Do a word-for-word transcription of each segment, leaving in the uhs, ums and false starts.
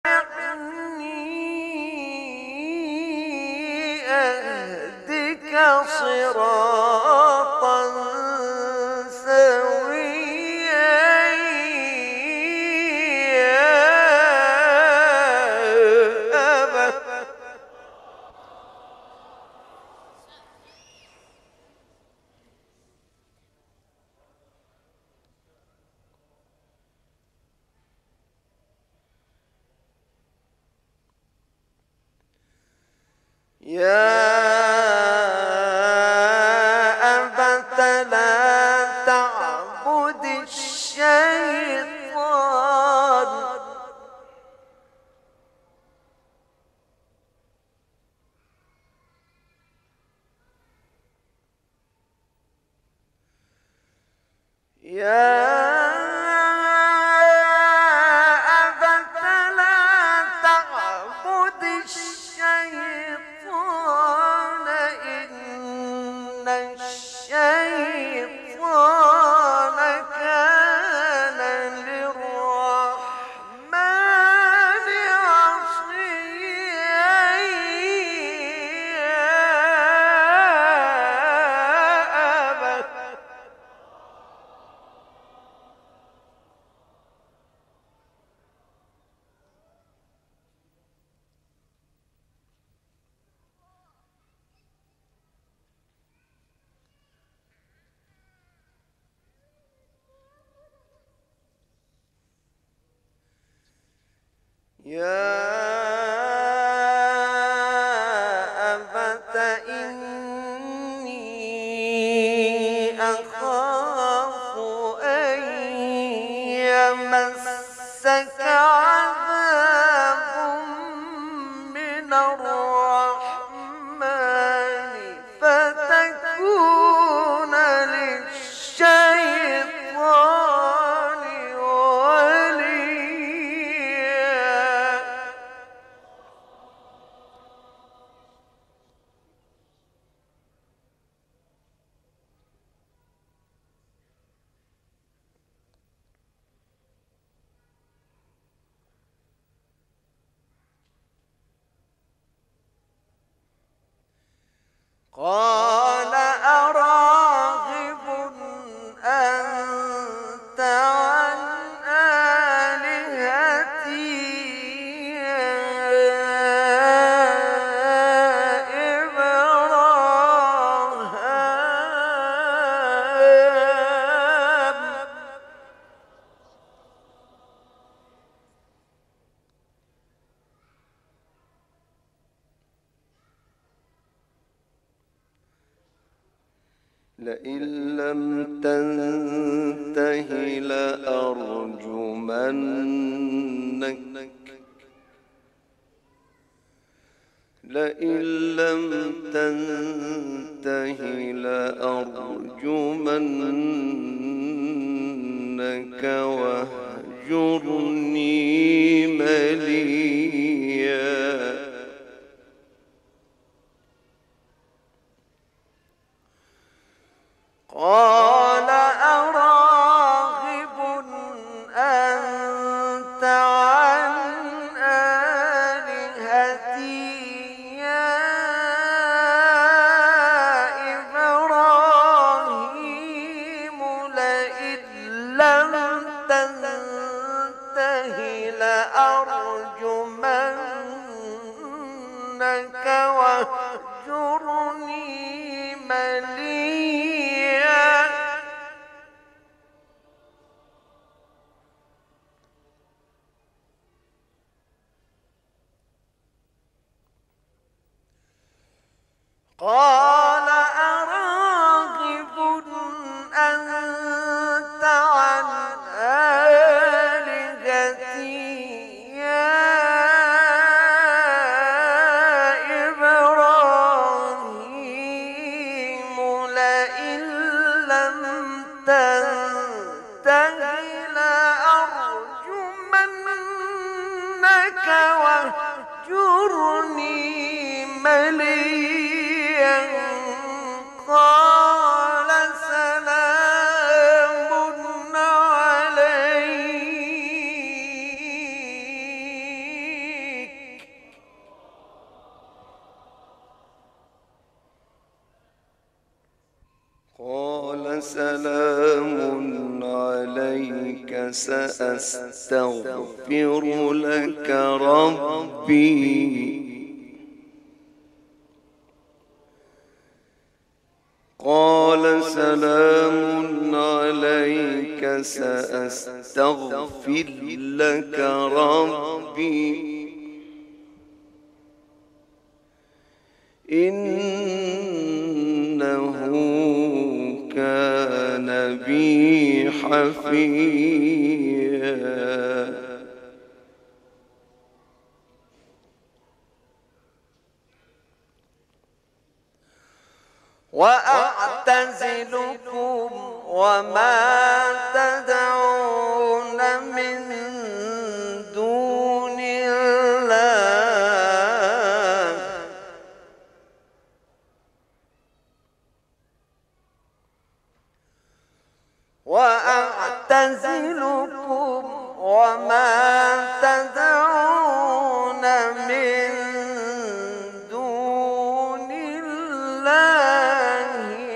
أهدك صراطا سويا يا أبت يا أبت لا تعبد الشيطان يا أبت لا تعبد الشيطان إن الشيطان كان للرحمن عصيا يا أبت يا أبت إني أخاف أن يمسك عذاب من الرحمن فتكون للشيطان وليا قال أراغب أنت عن آلهتي يا إبراهيم لئن لم تنته لأرجمنك لئن لم تنته لأرجمنك واهجرني مليا قال أراغب أنت عن آلهتي يا إبراهيم لئن لم تنته لأرجمنك واهجرني مليا قال أراغب أنت عن آلهتي يا إبراهيم لئن لم تنته لأرجمنك واهجرني مليا قال سلام عليك سلام عليك سأستغفر لك ربي. قال سلام عليك سأستغفر لك ربي إنه كان بي حفيا. وأعتزلكم وما تدعون من دون الله وأعتزلكم وما تدعون من دون الله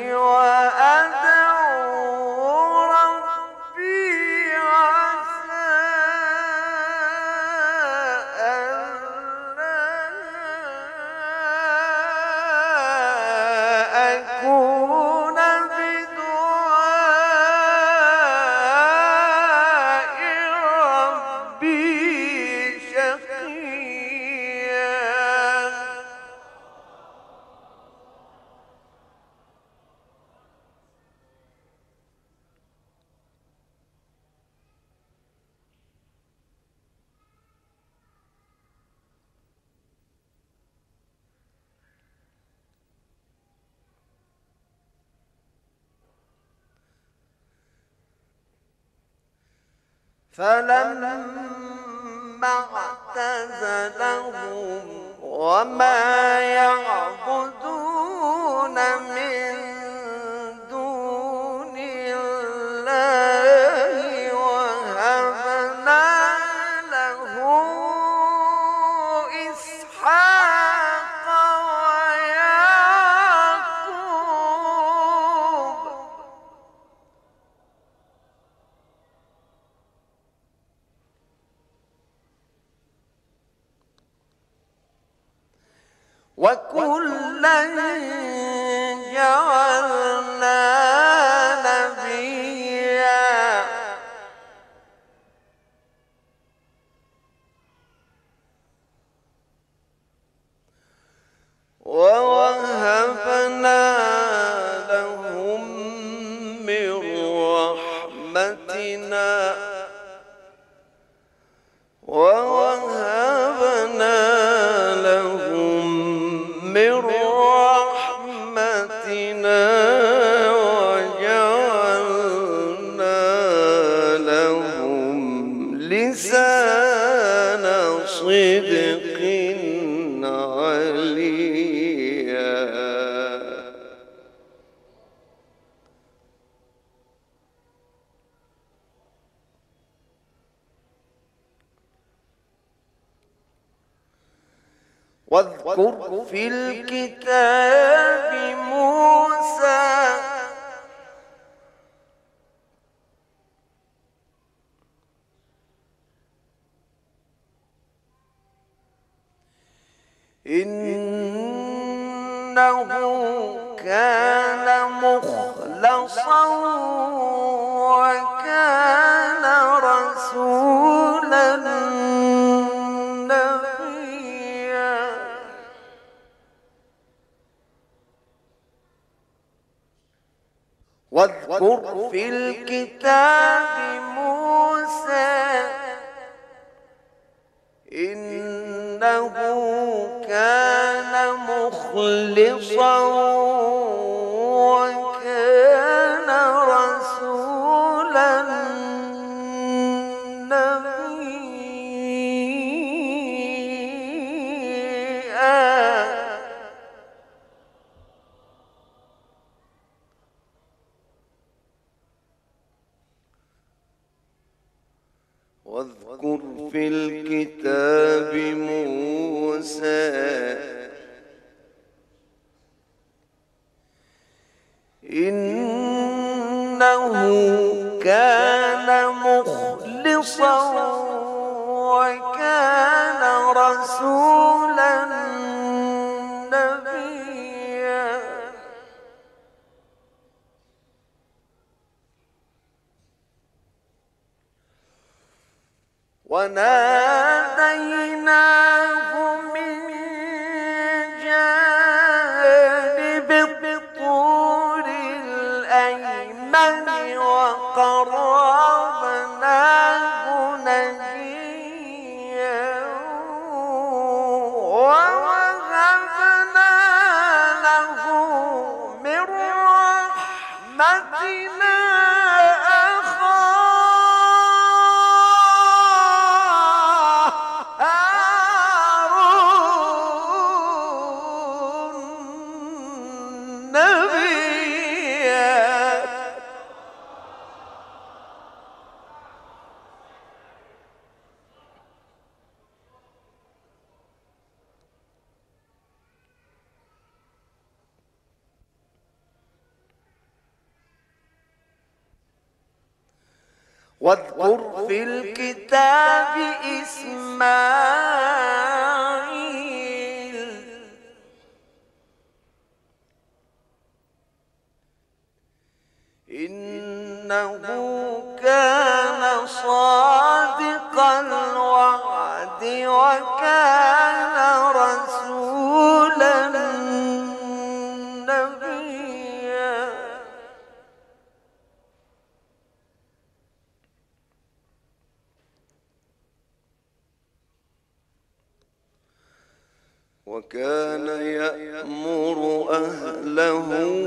وأدعو ربي عسى ألا أكون بدعاء ربي شقيا. فلما اعتزلهم وما يعبدون من دون الله وهبنا له إسحاق ويعقوب وكلا جعلنا نبيا ووهبنا لهم من رحمتنا ووهبنا لهم من رحمتنا وجعلنا لهم لسان صدق عليا. واذكر في الكتاب موسى إنه كان مخلصا وكان رسولا نبيا. واذكر في الكتاب موسى إنه كان مخلصا وكان رسولا نبيا. واذكر في الكتاب موسى مخلصا وكان رسولا نبيا وناديناه من جانب الطور الأيمن وقربناه نجيا ووهبنا له من رحمتنا واذكر في الكتاب إسماعيل إنه كان صادق الوعد وكان رسولا نبيا وكان يأمر أهله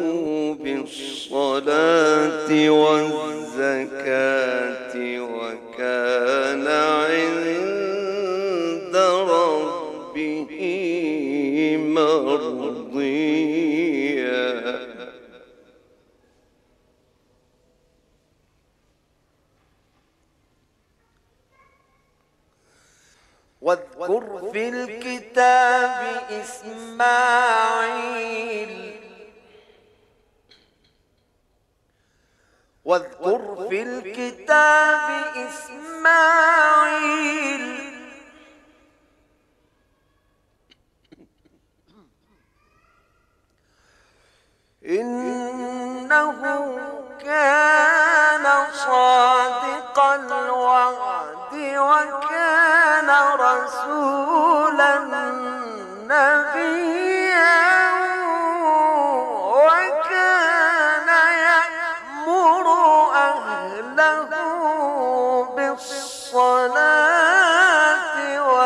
بالصلاة والزكاة وكان عند ربه مرضيا واذكر في الكتاب إسماعيل واذكر في الكتاب إسماعيل إنه كان صادق الوعد وكان رسولا نبيا وكان يأمر أهله بالصلاة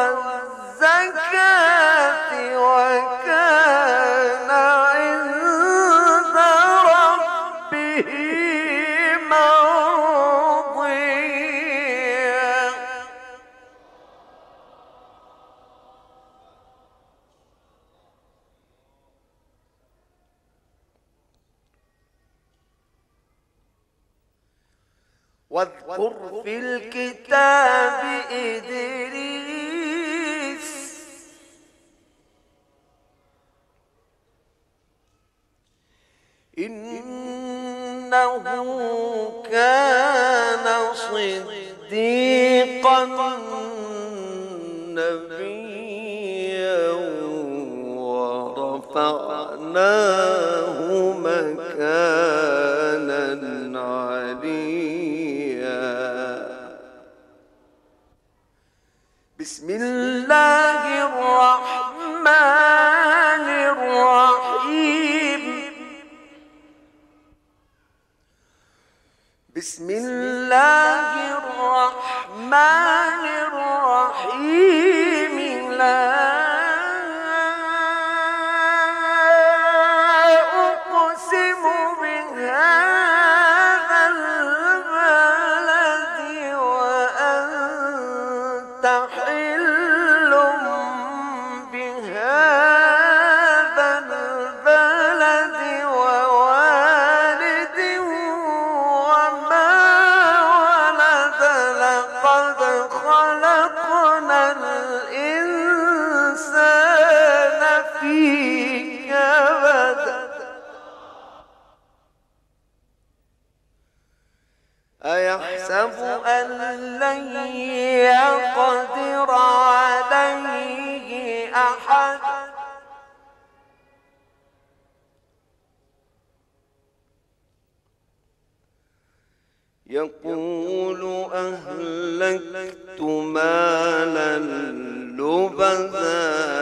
والزكاة وكان عند ربه مرضيا واذكر في الكتاب إدريس إنه كان صديقا نبيا ورفعناه مكانا عليا بسم الله الرحمن الرحيم بسم الله الرحمن الرحيم لا أقسم بهذا البلد وأنت حل بهذا البلد ووالد وما ولد لقد خلقنا الإنسان في كبد أيحسب أن لن يقول أهلكت مالا لبدا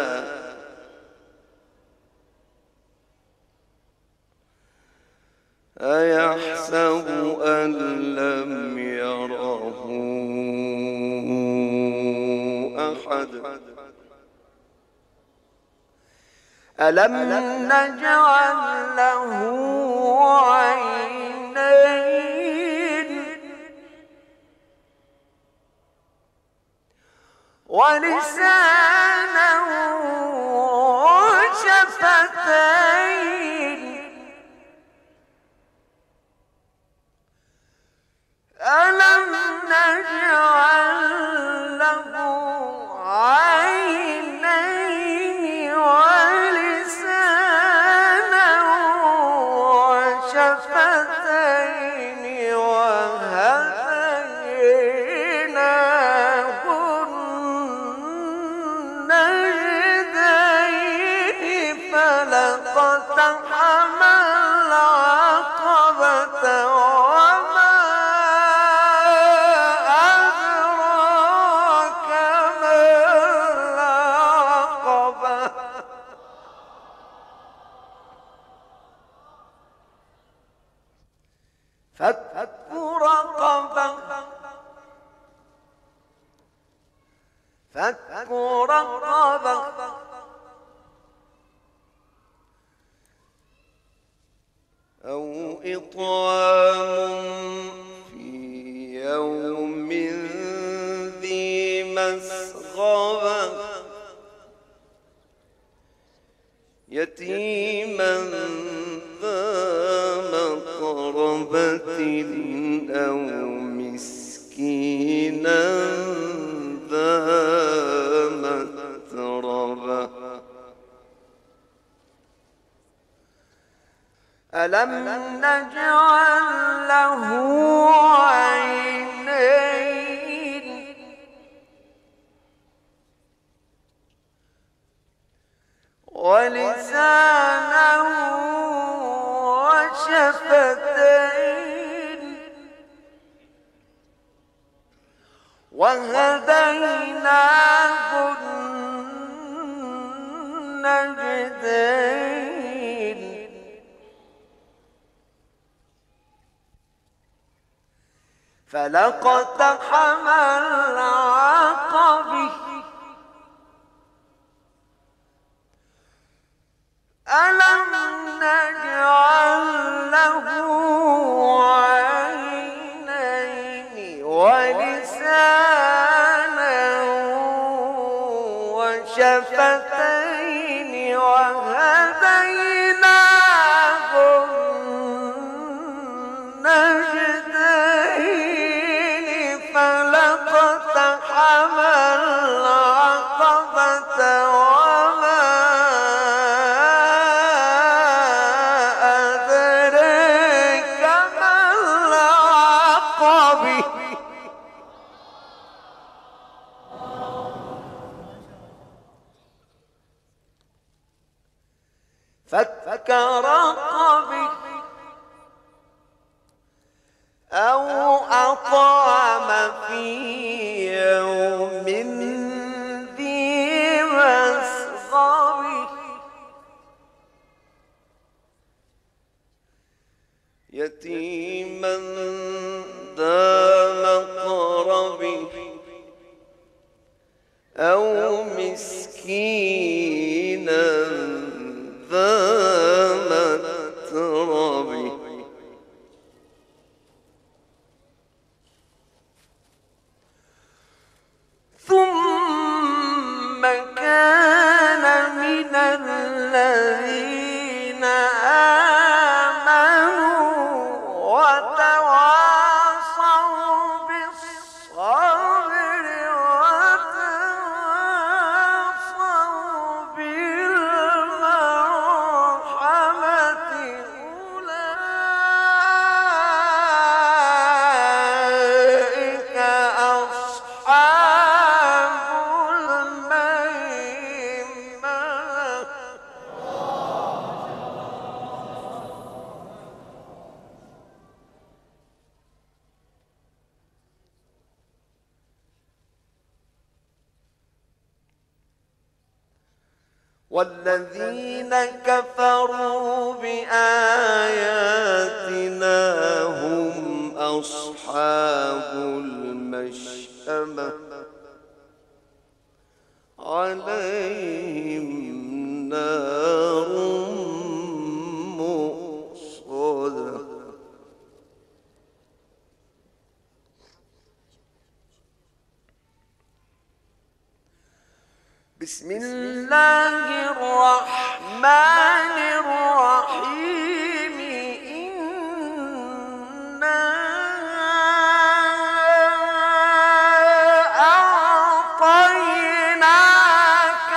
أيحسب أن لم يره أحد ألم نجعل له عينين ولسانا وشفتين ألم نجعل له عينين ولسانا وشفتين وهديناه النجدين فلاقتحم العقبة وما أدراك ما العقبة فك رقبة فك رقبة أو إطعام في يوم ذي مسغبة يتيما ذا مقربة أو مسكينا ذا متربة ألم نجعل له عينين ولسانا وشفتين وهديناه النجدين فلاقتحم العقبة ألم نجعل له عينين ولسانا وشفتين وهديناه النجدين فلاقتحم العقبة وما أدريك ما العقبة فك رقبة أو أطعم في يوم ذي مسغبة يتيما ذا مقربة أو مسكينا ذا متربة ثم كان من الذين آمنوا وتواصوا بالصبر وتواصوا بالمرحمة أولئك أصحاب الميمنة والذين كفروا بآياتنا هم أصحاب المشأمة عليهم نار مؤصدة. بسم الله الرحمن الرحيم. إنا أعطيناك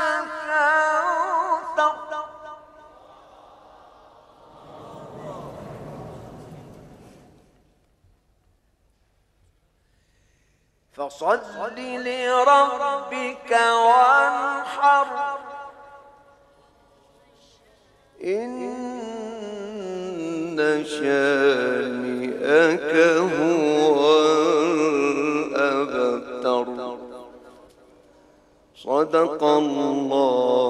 الكوثر فصل لربك وانحر إن شانئك هو الأبتر. صدق الله